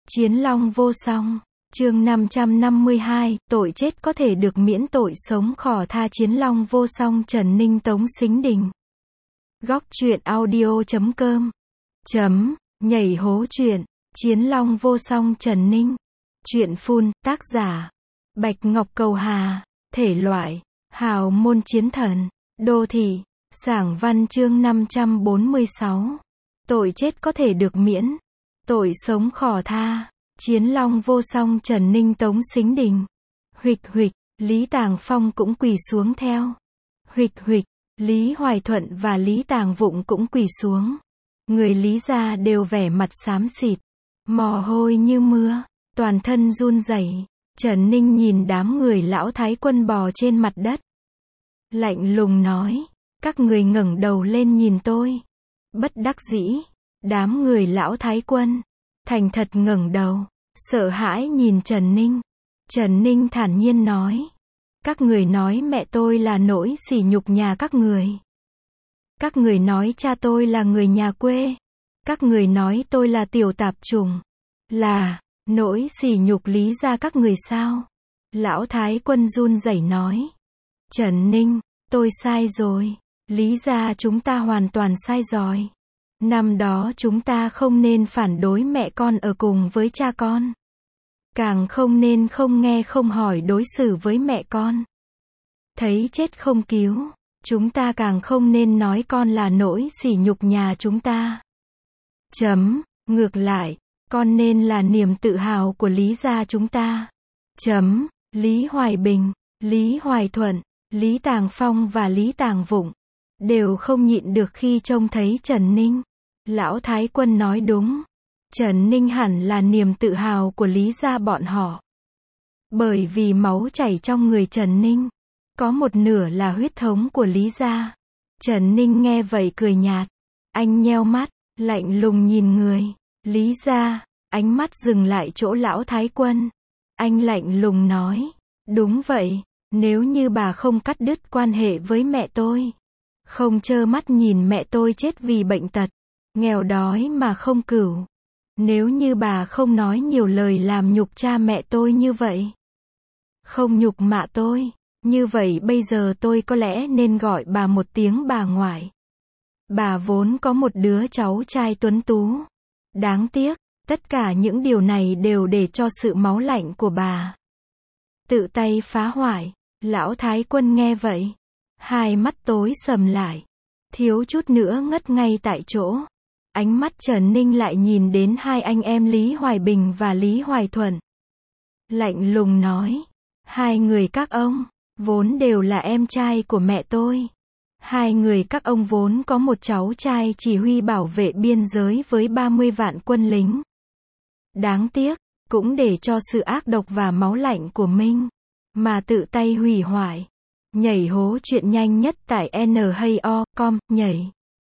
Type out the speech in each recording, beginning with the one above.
Chiến long vô song. Chương 552, tội chết có thể được miễn tội sống khỏ tha. Chiến long vô song. Trần Ninh Tống Xính Đình. Góc truyện audio.com Nhảy hố truyện. Chiến long vô song. Trần Ninh. Truyện full. Tác giả Bạch Ngọc Cầu Hà. Thể loại hào môn chiến thần. Đô thị Sảng Văn. Chương 546. Tội chết có thể được miễn, tội sống khỏ tha. Chiến long vô song. Trần Ninh Tống Xính Đình. Huỵch huỵch, Lý Tàng Phong cũng quỳ xuống theo. Huỵch huỵch, Lý Hoài Thuận và Lý Tàng Vụng cũng quỳ xuống. Người Lý gia đều vẻ mặt xám xịt, mồ hôi như mưa, toàn thân run rẩy. Trần Ninh nhìn đám người lão thái quân bò trên mặt đất, lạnh lùng nói, các người ngẩng đầu lên nhìn tôi. Bất đắc dĩ, đám người lão thái quân thành thật ngẩng đầu, sợ hãi nhìn Trần Ninh. Trần Ninh thản nhiên nói, các người nói mẹ tôi là nỗi sỉ nhục nhà các người. Các người nói cha tôi là người nhà quê. Các người nói tôi là tiểu tạp chủng, là nỗi sỉ nhục Lý gia các người sao? Lão thái quân run rẩy nói, Trần Ninh, tôi sai rồi. Lý gia chúng ta hoàn toàn sai rồi. Năm đó chúng ta không nên phản đối mẹ con ở cùng với cha con. Càng không nên không nghe không hỏi đối xử với mẹ con. Thấy chết không cứu. Chúng ta càng không nên nói con là nỗi sỉ nhục nhà chúng ta. Ngược lại, con nên là niềm tự hào của Lý gia chúng ta. Lý Hoài Bình, Lý Hoài Thuận, Lý Tàng Phong và Lý Tàng Vụng đều không nhịn được khi trông thấy Trần Ninh. Lão thái quân nói đúng. Trần Ninh hẳn là niềm tự hào của Lý gia bọn họ. Bởi vì máu chảy trong người Trần Ninh có một nửa là huyết thống của Lý gia. Trần Ninh nghe vậy cười nhạt. Anh nheo mắt, lạnh lùng nhìn người Lý gia, ánh mắt dừng lại chỗ lão thái quân. Anh lạnh lùng nói, đúng vậy, nếu như bà không cắt đứt quan hệ với mẹ tôi, không trơ mắt nhìn mẹ tôi chết vì bệnh tật, nghèo đói mà không cửu, nếu như bà không nói nhiều lời làm nhục cha mẹ tôi như vậy, không nhục mạ tôi, như vậy bây giờ tôi có lẽ nên gọi bà một tiếng bà ngoại. Bà vốn có một đứa cháu trai tuấn tú. Đáng tiếc, tất cả những điều này đều để cho sự máu lạnh của bà tự tay phá hoại. Lão thái quân nghe vậy, hai mắt tối sầm lại, thiếu chút nữa ngất ngay tại chỗ. Ánh mắt Trần Ninh lại nhìn đến hai anh em Lý Hoài Bình và Lý Hoài Thuận. Lạnh lùng nói, hai người các ông vốn đều là em trai của mẹ tôi. Hai người các ông vốn có một cháu trai chỉ huy bảo vệ biên giới với 30 vạn quân lính. Đáng tiếc, cũng để cho sự ác độc và máu lạnh của Minh mà tự tay hủy hoại. Nhảy hố chuyện nhanh nhất tại NHO.com, nhảy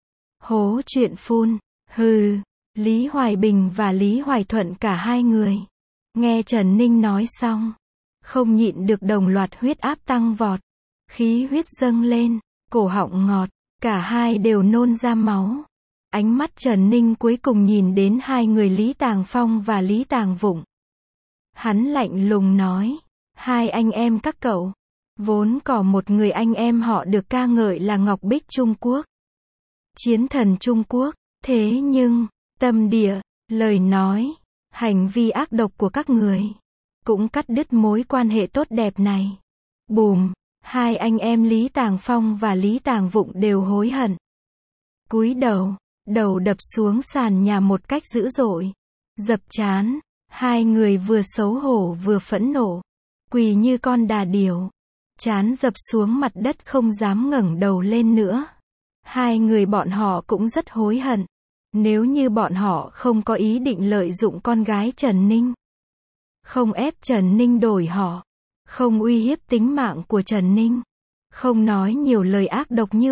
hố chuyện full. Hừ. Lý Hoài Bình và Lý Hoài Thuận cả hai người nghe Trần Ninh nói xong, không nhịn được đồng loạt huyết áp tăng vọt, khí huyết dâng lên, cổ họng ngọt, cả hai đều nôn ra máu. Ánh mắt Trần Ninh cuối cùng nhìn đến hai người Lý Tàng Phong và Lý Tàng Vụng. Hắn lạnh lùng nói, hai anh em các cậu, vốn có một người anh em họ được ca ngợi là Ngọc Bích Trung Quốc, chiến thần Trung Quốc, thế nhưng, tâm địa, lời nói, hành vi ác độc của các người cũng cắt đứt mối quan hệ tốt đẹp này. Bùm, hai anh em Lý Tàng Phong và Lý Tàng Vụng đều hối hận. Cúi đầu, đầu đập xuống sàn nhà một cách dữ dội, dập trán, hai người vừa xấu hổ vừa phẫn nộ, quỳ như con đà điểu, trán dập xuống mặt đất không dám ngẩng đầu lên nữa. Hai người bọn họ cũng rất hối hận. Nếu như bọn họ không có ý định lợi dụng con gái Trần Ninh, không ép Trần Ninh đổi họ, không uy hiếp tính mạng của Trần Ninh, không nói nhiều lời ác độc như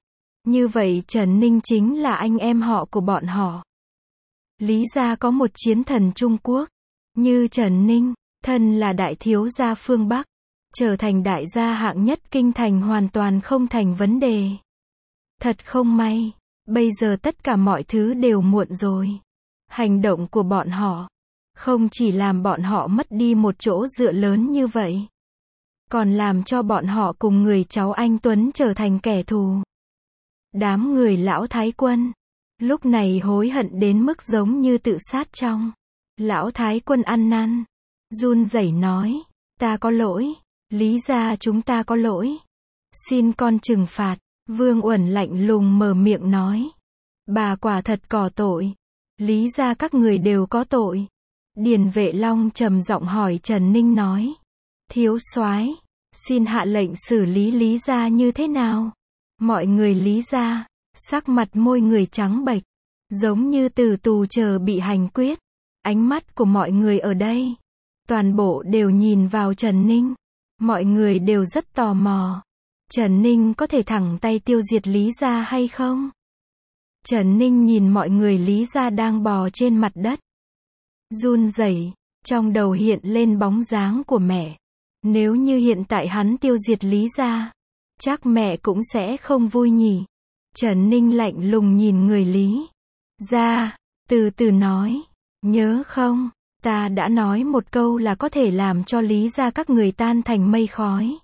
vậy Trần Ninh chính là anh em họ của bọn họ. Lý gia có một chiến thần Trung Quốc như Trần Ninh, thân là đại thiếu gia phương Bắc, trở thành đại gia hạng nhất kinh thành hoàn toàn không thành vấn đề. Thật không may, bây giờ tất cả mọi thứ đều muộn rồi. Hành động của bọn họ Không chỉ làm bọn họ mất đi một chỗ dựa lớn như vậy, còn làm cho bọn họ cùng người cháu anh Tuấn trở thành kẻ thù. Đám người lão Thái Quân, lúc này hối hận đến mức giống như tự sát trong. Lão Thái Quân ăn năn, run rẩy nói, ta có lỗi, Lý gia chúng ta có lỗi. Xin con trừng phạt. Vương Uẩn lạnh lùng mở miệng nói, bà quả thật có tội. Lý gia các người đều có tội. Điền Vệ Long trầm giọng hỏi Trần Ninh nói, thiếu soái, xin hạ lệnh xử lý Lý gia như thế nào? Mọi người Lý gia, sắc mặt môi người trắng bệch, giống như từ tù chờ bị hành quyết. Ánh mắt của mọi người ở đây, toàn bộ đều nhìn vào Trần Ninh. Mọi người đều rất tò mò. Trần Ninh có thể thẳng tay tiêu diệt Lý gia hay không? Trần Ninh nhìn mọi người Lý gia đang bò trên mặt đất. Run rẩy, trong đầu hiện lên bóng dáng của mẹ. Nếu như hiện tại hắn tiêu diệt Lý gia, chắc mẹ cũng sẽ không vui nhỉ. Trần Ninh lạnh lùng nhìn người Lý gia, từ từ nói, nhớ không, ta đã nói một câu là có thể làm cho Lý gia các người tan thành mây khói.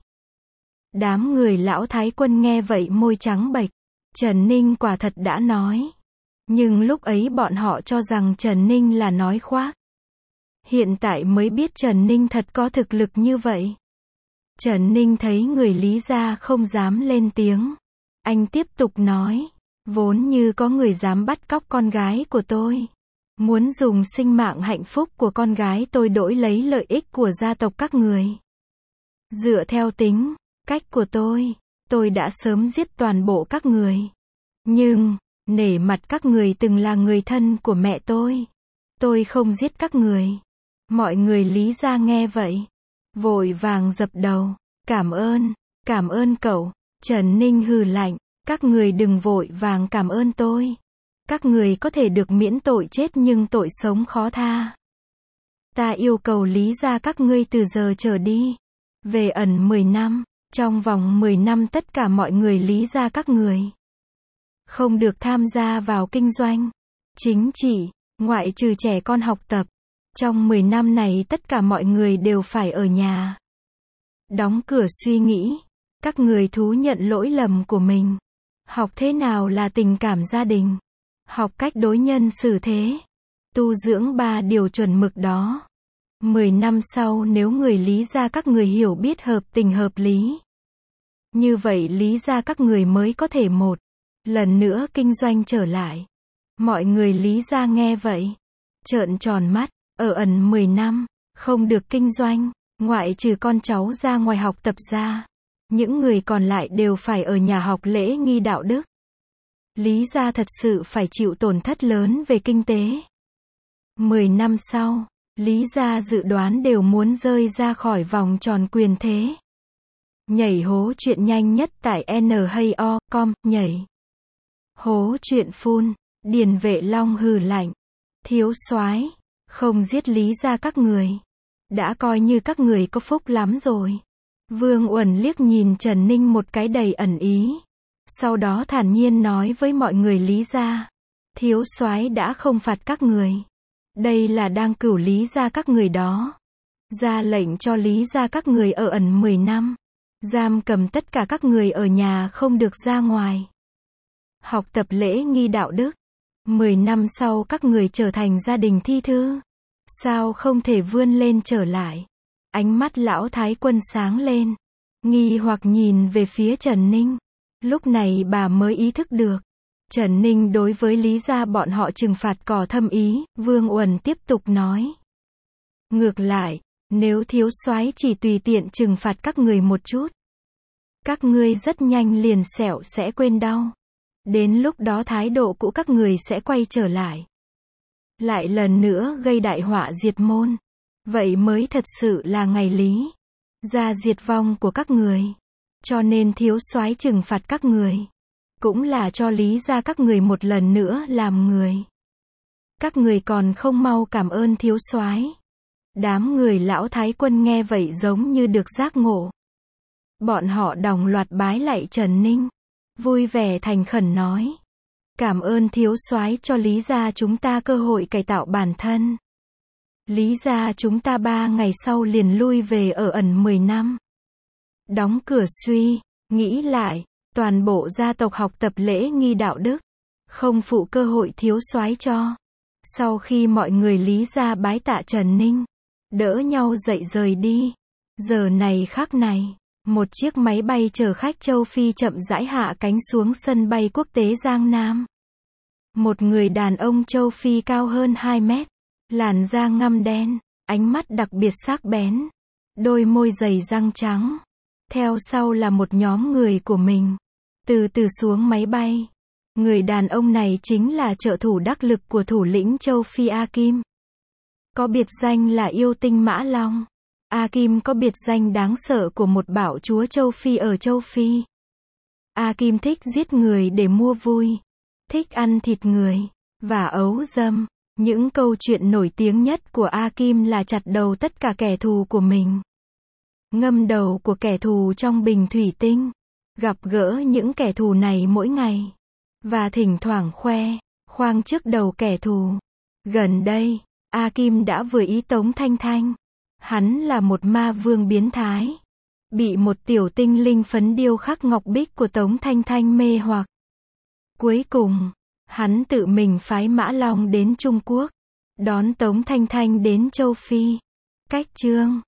Đám người lão Thái Quân nghe vậy môi trắng bệch. Trần Ninh quả thật đã nói. Nhưng lúc ấy bọn họ cho rằng Trần Ninh là nói khoác. Hiện tại mới biết Trần Ninh thật có thực lực như vậy. Trần Ninh thấy người Lý gia không dám lên tiếng. Anh tiếp tục nói, vốn như có người dám bắt cóc con gái của tôi. Muốn dùng sinh mạng hạnh phúc của con gái tôi đổi lấy lợi ích của gia tộc các người. Dựa theo tính cách của tôi đã sớm giết toàn bộ các người. Nhưng, nể mặt các người từng là người thân của mẹ tôi không giết các người. Mọi người Lý gia nghe vậy, vội vàng dập đầu, cảm ơn cậu. Trần Ninh hừ lạnh, các người đừng vội vàng cảm ơn tôi. Các người có thể được miễn tội chết nhưng tội sống khó tha. Ta yêu cầu Lý gia các ngươi từ giờ trở đi, về ẩn 10 năm. Trong vòng 10 năm tất cả mọi người Lý gia các người không được tham gia vào kinh doanh, chính trị, ngoại trừ trẻ con học tập. Trong 10 năm này tất cả mọi người đều phải ở nhà. Đóng cửa suy nghĩ. Các người thú nhận lỗi lầm của mình. Học thế nào là tình cảm gia đình. Học cách đối nhân xử thế. Tu dưỡng 3 điều chuẩn mực đó. 10 năm sau nếu người Lý gia các người hiểu biết hợp tình hợp lý, như vậy Lý gia các người mới có thể một lần nữa kinh doanh trở lại. Mọi người Lý gia nghe vậy, trợn tròn mắt, ở ẩn 10 năm, không được kinh doanh, ngoại trừ con cháu ra ngoài học tập ra. Những người còn lại đều phải ở nhà học lễ nghi đạo đức. Lý gia thật sự phải chịu tổn thất lớn về kinh tế. 10 năm sau, Lý gia dự đoán đều muốn rơi ra khỏi vòng tròn quyền thế. Nhảy hố chuyện nhanh nhất tại NHO.com, nhảy hố chuyện full. Điền Vệ Long hừ lạnh, thiếu soái, không giết Lý gia các người, đã coi như các người có phúc lắm rồi. Vương Uẩn liếc nhìn Trần Ninh một cái đầy ẩn ý, sau đó thản nhiên nói với mọi người Lý gia, thiếu soái đã không phạt các người, đây là đang cửu Lý gia các người đó. Ra lệnh cho Lý gia các người ở ẩn 10 năm. Giam cầm tất cả các người ở nhà không được ra ngoài. Học tập lễ nghi đạo đức. 10 năm sau các người trở thành gia đình thi thư. Sao không thể vươn lên trở lại? Ánh mắt lão Thái Quân sáng lên. Nghi hoặc nhìn về phía Trần Ninh. Lúc này bà mới ý thức được. Trần Ninh đối với Lý gia bọn họ trừng phạt có thâm ý. Vương Uẩn tiếp tục nói. Ngược lại, nếu thiếu soái chỉ tùy tiện trừng phạt các người một chút, các ngươi rất nhanh liền sẽ quên đau. Đến lúc đó thái độ cũ các người sẽ quay trở lại. Lại lần nữa gây đại họa diệt môn. Vậy mới thật sự là ngày Lý gia diệt vong của các người. Cho nên thiếu soái trừng phạt các người, cũng là cho Lý gia các người một lần nữa làm người. Các người còn không mau cảm ơn thiếu soái. Đám người lão Thái Quân nghe vậy giống như được giác ngộ. Bọn họ đồng loạt bái lạy Trần Ninh, vui vẻ thành khẩn nói. Cảm ơn thiếu soái cho Lý gia chúng ta cơ hội cải tạo bản thân. Lý gia chúng ta 3 ngày sau liền lui về ở ẩn 10 năm. Đóng cửa suy, nghĩ lại, toàn bộ gia tộc học tập lễ nghi đạo đức, không phụ cơ hội thiếu soái cho. Sau khi mọi người Lý gia bái tạ Trần Ninh, đỡ nhau dậy rời đi. Giờ này khắc này, một chiếc máy bay chở khách châu Phi chậm rãi hạ cánh xuống sân bay quốc tế Giang Nam. Một người đàn ông châu Phi cao hơn 2 mét, làn da ngăm đen, ánh mắt đặc biệt sắc bén, đôi môi dày răng trắng. Theo sau là một nhóm người của mình, từ từ xuống máy bay. Người đàn ông này chính là trợ thủ đắc lực của thủ lĩnh châu Phi A Kim. Có biệt danh là yêu tinh Mã Long. A Kim có biệt danh đáng sợ của một bạo chúa châu Phi ở châu Phi. A Kim thích giết người để mua vui, thích ăn thịt người, và ấu dâm. Những câu chuyện nổi tiếng nhất của A Kim là chặt đầu tất cả kẻ thù của mình, ngâm đầu của kẻ thù trong bình thủy tinh, gặp gỡ những kẻ thù này mỗi ngày, và thỉnh thoảng khoang trước đầu kẻ thù. Gần đây, A Kim đã vừa ý Tống Thanh Thanh. Hắn là một ma vương biến thái, bị một tiểu tinh linh phấn điêu khắc ngọc bích của Tống Thanh Thanh mê hoặc. Cuối cùng, hắn tự mình phái Mã Long đến Trung Quốc, đón Tống Thanh Thanh đến châu Phi. Cách chương